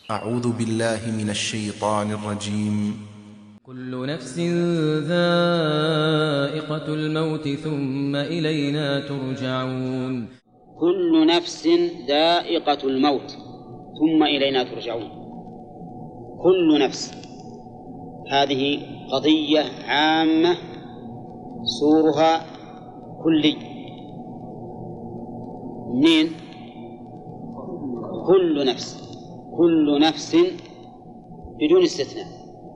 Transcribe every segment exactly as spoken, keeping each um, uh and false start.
أعوذ بالله من الشيطان الرجيم. كل نفس ذائقة الموت ثم إلينا ترجعون. كل نفس ذائقة الموت ثم إلينا ترجعون. كل نفس هذه قضية عامة سورها كلي. منين؟ كل نفس، كل نفس بدون استثناء.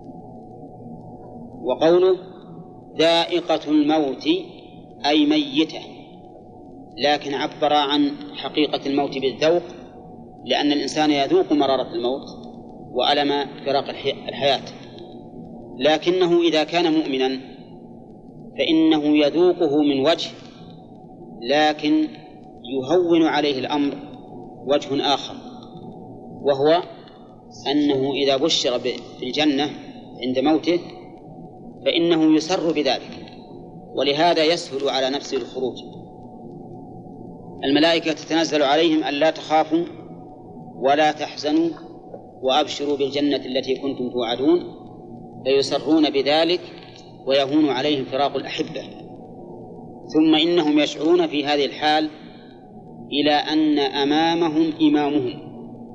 وقوله ذائقة الموت أي ميتة، لكن عبر عن حقيقة الموت بالذوق، لأن الإنسان يذوق مرارة الموت وألم فراق الحياة، لكنه إذا كان مؤمنا فإنه يذوقه من وجه، لكن يهون عليه الأمر وجه آخر، وهو أنه إذا بشر بالجنة عند موته فإنه يسر بذلك، ولهذا يسهل على نفسه الخروج. الملائكة تتنزل عليهم أن لا تخافوا ولا تحزنوا وأبشروا بالجنة التي كنتم توعدون، فيسرون بذلك ويهون عليهم فراق الأحبة. ثم إنهم يشعرون في هذه الحال إلى أن أمامهم إمامهم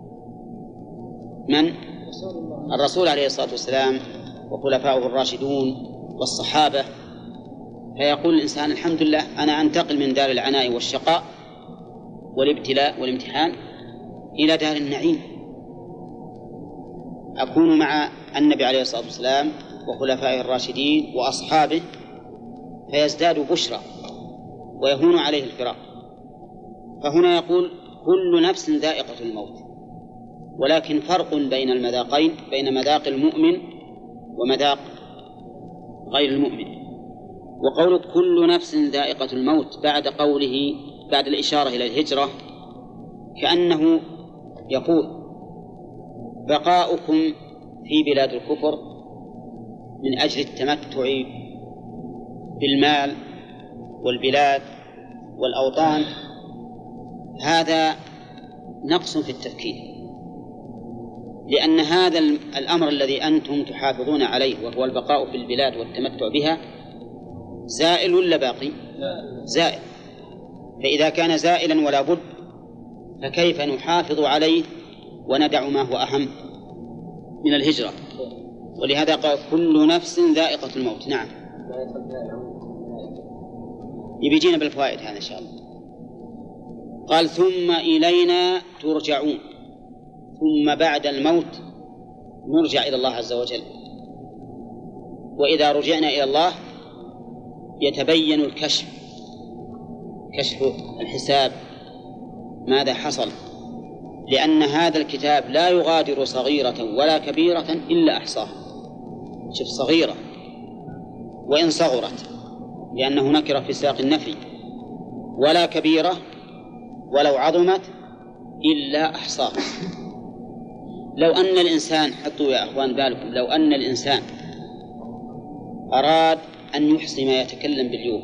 من؟ الرسول عليه الصلاة والسلام وخلفاؤه الراشدون والصحابة. فيقول الإنسان الحمد لله أنا أنتقل من دار العناء والشقاء والابتلاء والامتحان إلى دار النعيم، أكون مع النبي عليه الصلاة والسلام وخلفائه الراشدين وأصحابه، فيزداد بشرى ويهون عليه الفراق. فهنا يقول كل نفس ذائقة الموت، ولكن فرق بين المذاقين، بين مذاق المؤمن ومذاق غير المؤمن. وقول كل نفس ذائقة الموت بعد قوله بعد الإشارة إلى الهجرة كأنه يقول بقاؤكم في بلاد الكفر من أجل التمتع بالمال والبلاد والأوطان هذا نقص في التفكير، لأن هذا الأمر الذي أنتم تحافظون عليه وهو البقاء في البلاد والتمتع بها زائل ولا باقي؟ زائل. فإذا كان زائلا ولا بد فكيف نحافظ عليه وندع ما هو أهم من الهجرة؟ ولهذا قال كل نفس ذائقة الموت. نعم، يبيجينا بالفوائد هذا إن شاء الله. قال ثم إلينا ترجعون، ثم بعد الموت نرجع إلى الله عز وجل. وإذا رجعنا إلى الله يتبين الكشف، كشف الحساب ماذا حصل، لأن هذا الكتاب لا يغادر صغيرة ولا كبيرة إلا أحصاها. شوف صغيرة وإن صغرت لأنه نكر في سياق النفي، ولا كبيرة ولو عظمت إلا أحصاها. لو أن الإنسان، حطوا يا أخوان بالكم، لو أن الإنسان أراد أن يحصي ما يتكلم باليوم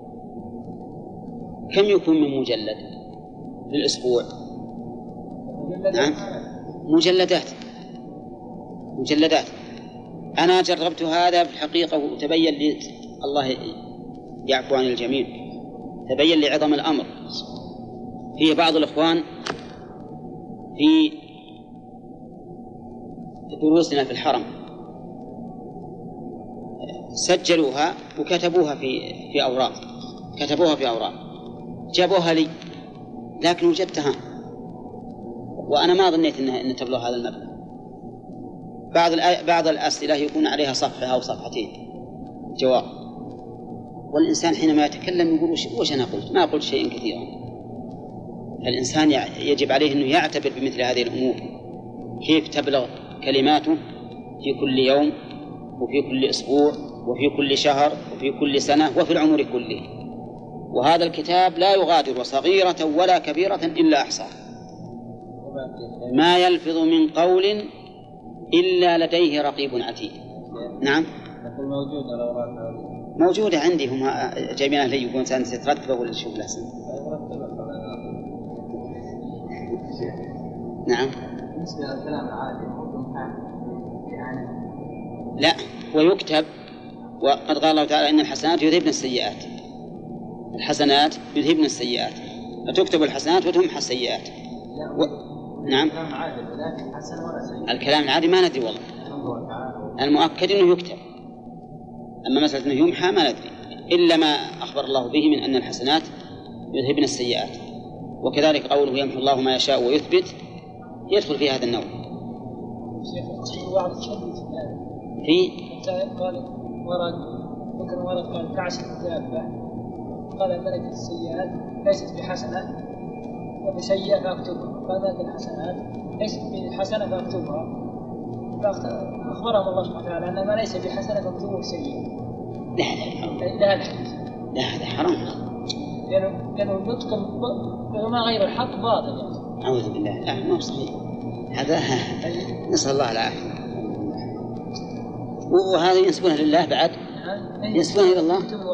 كم يكون من مجلد للأسبوع؟ نعم، مجلدات مجلدات. أنا جربت هذا في الحقيقة وتبين لي، الله يعفو عن الجميع، تبين لي عظم الأمر. في بعض الإخوان في دروسنا في الحرم سجلوها وكتبوها في في أوراق، كتبوها في أوراق جابوها لي، لكن وجدتها وأنا ما ظنيت إنها إن تبلغ هذا المبلغ. بعض بعض الأسئلة يكون عليها صفحة أو صفحتين جواب، والإنسان حينما يتكلم يقول وش أنا قلت؟ ما قلت شيئا كثيرا. الإنسان يجب عليه أنه يعتبر بمثل هذه الأمور، كيف تبلغ كلماته في كل يوم وفي كل أسبوع وفي كل شهر وفي كل سنة وفي العمر كله. وهذا الكتاب لا يغادر صغيرة ولا كبيرة إلا أحصاها، ما يلفظ من قول إلا لديه رقيب عتيد. نعم، موجودة الأوراق موجودة عندي، هم جايبينها لي يقولون سنترتبه ولا نشوف لسن. نعم، بالنسبة للكلام العادي يعني لا، ويكتب. وقد قال الله تعالى إن الحسنات يذهبن السيئات، الحسنات يذهبن السيئات، فتكتب الحسنات وتمحى السيئات. و... نعم. الكلام العادي لكن حسن ولا سيء. الكلام العادي ما ندري والله، المؤكد أنه يكتب، أما مسألة أنه يمحى ما ندري، إلا ما أخبر الله به من أن الحسنات يذهبن السيئات. وكذلك قوله يمحو الله ما يشاء ويثبت يدخل في هذا النوع. في قال ورد ذكر ورد قال كعشر الدابة، قال ملك السيئات ليست بحسنة وبسيئة فاكتبها، قال ملك الحسنات ليست بحسنة فاكتبها، فأخبرهم الله سبحانه وتعالى أن ما ليس بحسنة فاكتبه سيئة. لا لا لا الحديث لا هذا حرام، لأنه لأنه النطق بما غير الحق باطل يعني. أعوذ بالله، لا ما هو صحيح هذا، نسأل الله العافية. وهذا ينسبونه لله بعد، ينسبونه إلى الله.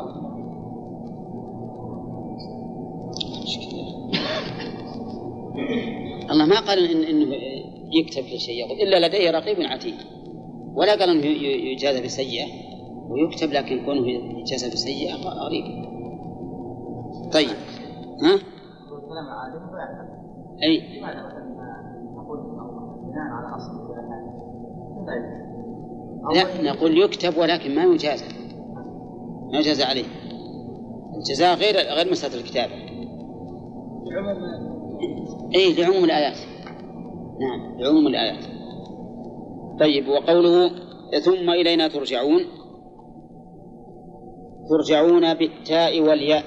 الله ما قال إن إنه يكتب كل شيء إلا لديه رقيب عتيد، ولا قال إنه يجازى بسيئة ويكتب، لكن كونه يجازى بسيئة غريب. طيب ها؟ الكلام العادي أي لماذا مثلا نقول بناء على أصل لا، نقول يكتب ولكن ما يجازى، ما يجازى عليه. الجزاء غير غير مسألة الكتابة. أي لعموم الآيات. نعم لعموم الآيات. طيب وقوله ثم إلينا ترجعون، ترجعون بالتاء والياء،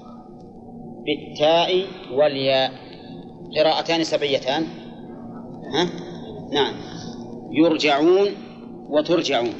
بالتاء والياء قراءتان سبعيتان. ها؟ نعم، يرجعون وترجعون،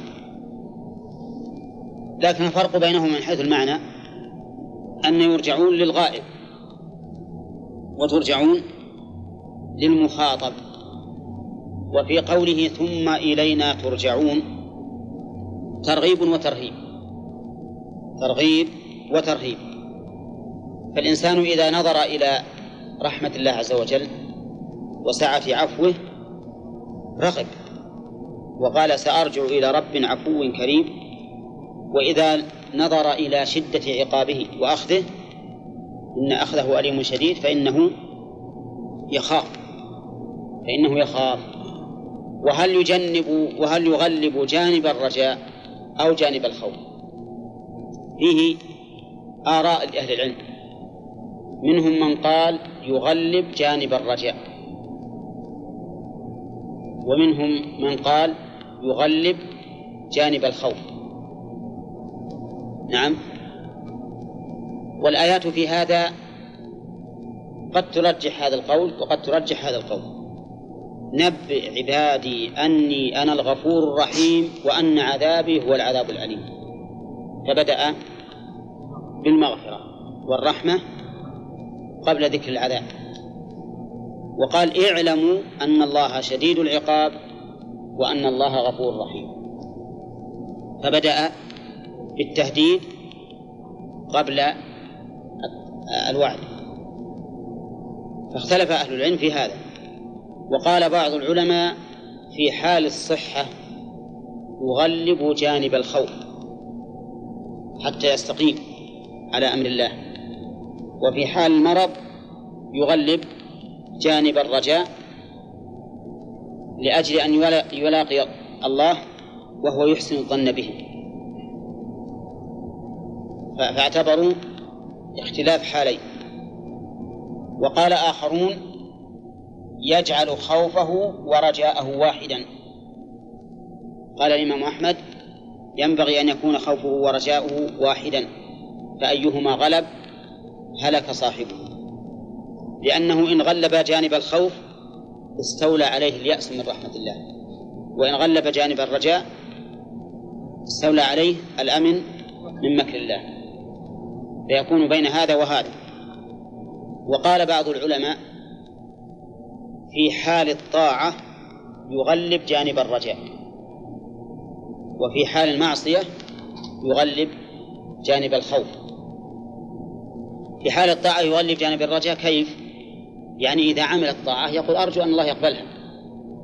لكن الفرق بينهم من حيث المعنى أن يرجعون للغائب وترجعون للمخاطب. وفي قوله ثم إلينا ترجعون ترغيب وترهيب، ترغيب وترهيب. فالإنسان إذا نظر إلى رحمة الله عز وجل وسعة عفوه رغب وقال سأرجع إلى رب عفو كريم، وإذا نظر إلى شدة عقابه وأخذه إن أخذه أليم شديد فإنه يخاف فإنه يخاف وهل يجنب وهل يغلب جانب الرجاء أو جانب الخوف؟ فيه آراء لأهل العلم، منهم من قال يغلب جانب الرجاء، ومنهم من قال يغلب جانب الخوف. نعم، والآيات في هذا قد ترجح هذا القول وقد ترجح هذا القول. نبئ عبادي أني أنا الغفور الرحيم وأن عذابي هو العذاب الأليم، فبدأ بالمغفرة والرحمة قبل ذكر العذاب، وقال اعلموا أن الله شديد العقاب وأن الله غفور رحيم، فبدأ بالتهديد قبل الوعد. فاختلف أهل العلم في هذا، وقال بعض العلماء في حال الصحة يغلب جانب الخوف حتى يستقيم على أمر الله، وفي حال المرض يغلب جانب الرجاء لأجل أن يلاقي الله وهو يحسن الظن به. فاعتبروا اختلاف حالين. وقال آخرون يجعل خوفه ورجاءه واحدا. قال الإمام أحمد ينبغي أن يكون خوفه ورجاؤه واحدا، فأيهما غلب هلك صاحبه، لأنه إن غلب جانب الخوف استولى عليه اليأس من رحمة الله، وإن غلب جانب الرجاء استولى عليه الأمن من مكر الله، فيكون بين هذا وهذا. وقال بعض العلماء في حال الطاعة يغلب جانب الرجاء، وفي حال المعصية يغلب جانب الخوف. في حال الطاعة يغلب جانب الرجاء كيف؟ يعني إذا عمل الطاعة يقول أرجو أن الله يقبلها،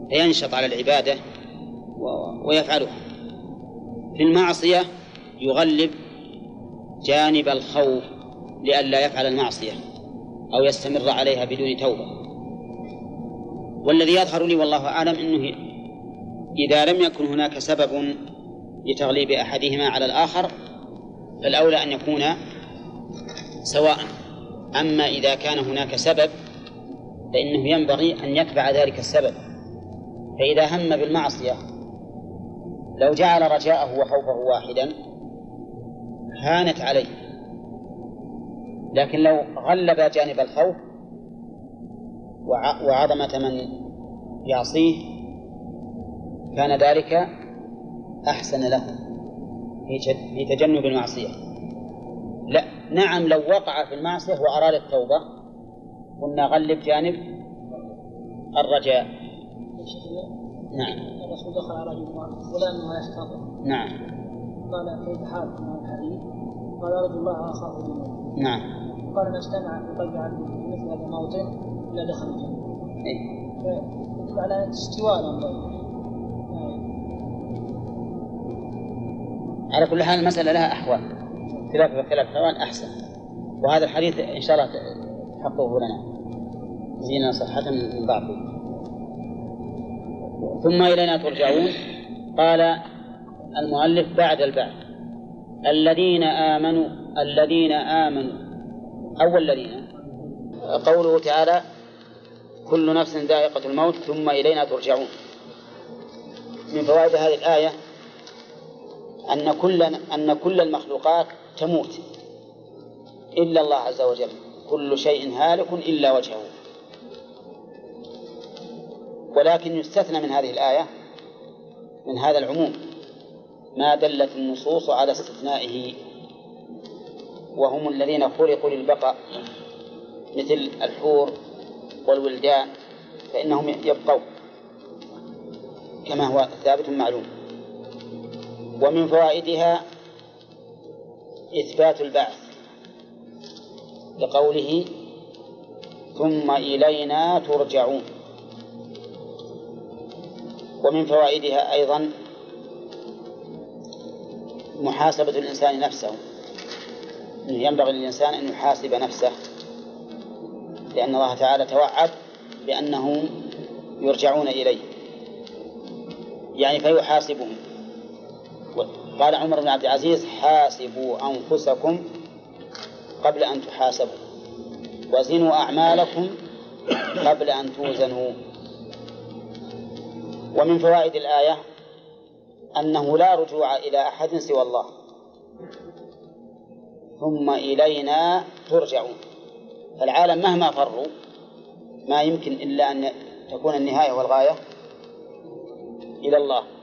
فينشط على العبادة ويفعلها. في المعصية يغلب جانب الخوف لئلا يفعل المعصية أو يستمر عليها بدون توبة. والذي يظهر لي والله أعلم أنه إذا لم يكن هناك سبب لتغليب أحدهما على الآخر فالأولى أن يكون سواء. أما إذا كان هناك سبب فإنه ينبغي أن يتبع ذلك السبب. فإذا هم بالمعصية لو جعل رجاءه وخوفه واحدا هانت عليه، لكن لو غلب جانب الخوف وعظمة من يعصيه كان ذلك أحسن له في تجنب المعصية. لا نعم، لو وقع في المعصية وأراد التوبة قلنا غلب جانب الرجاء. نعم. الرسول دخل على رجل فلان ما يحتضر. نعم. قال كيف حالك مع الحديث؟ قال أرجو الله أخاف الموت. نعم. قال ما اجتمع في قلب عبد مثل هذا الموطن إلا دخل الجنة. إيه؟ فيدل على استواء الأمر. على كل حال المسألة لها أحوال، خلاف بخلاف حوال أحسن. وهذا الحديث إن شاء الله تحققه لنا زينا صحة من بعضه. ثم إلينا ترجعون. قال المؤلف بعد البعث الذين آمنوا الذين آمنوا أول الذين قوله تعالى كل نفس ذائقة الموت ثم إلينا ترجعون. من فوائد هذه الآية أن كل أن كل المخلوقات تموت إلا الله عز وجل، كل شيء هالك إلا وجهه. ولكن يستثنى من هذه الآية من هذا العموم ما دلت النصوص على استثنائه، وهم الذين خلقوا للبقاء مثل الحور والولدان فإنهم يبقون كما هو ثابت معلوم. ومن فوائدها إثبات البعث لقوله ثم إلينا ترجعون. ومن فوائدها أيضا محاسبة الإنسان نفسه، إنه ينبغي للإنسان أن يحاسب نفسه، لأن الله تعالى توعد بأنهم يرجعون إليه يعني فيحاسبهم. قال عمر بن عبد العزيز حاسبوا أنفسكم قبل أن تحاسبوا وزنوا أعمالكم قبل أن توزنوا. ومن فوائد الآية أنه لا رجوع إلى أحد سوى الله، ثم إلينا ترجعون. فالعالم مهما فروا ما يمكن إلا أن تكون النهاية والغاية إلى الله.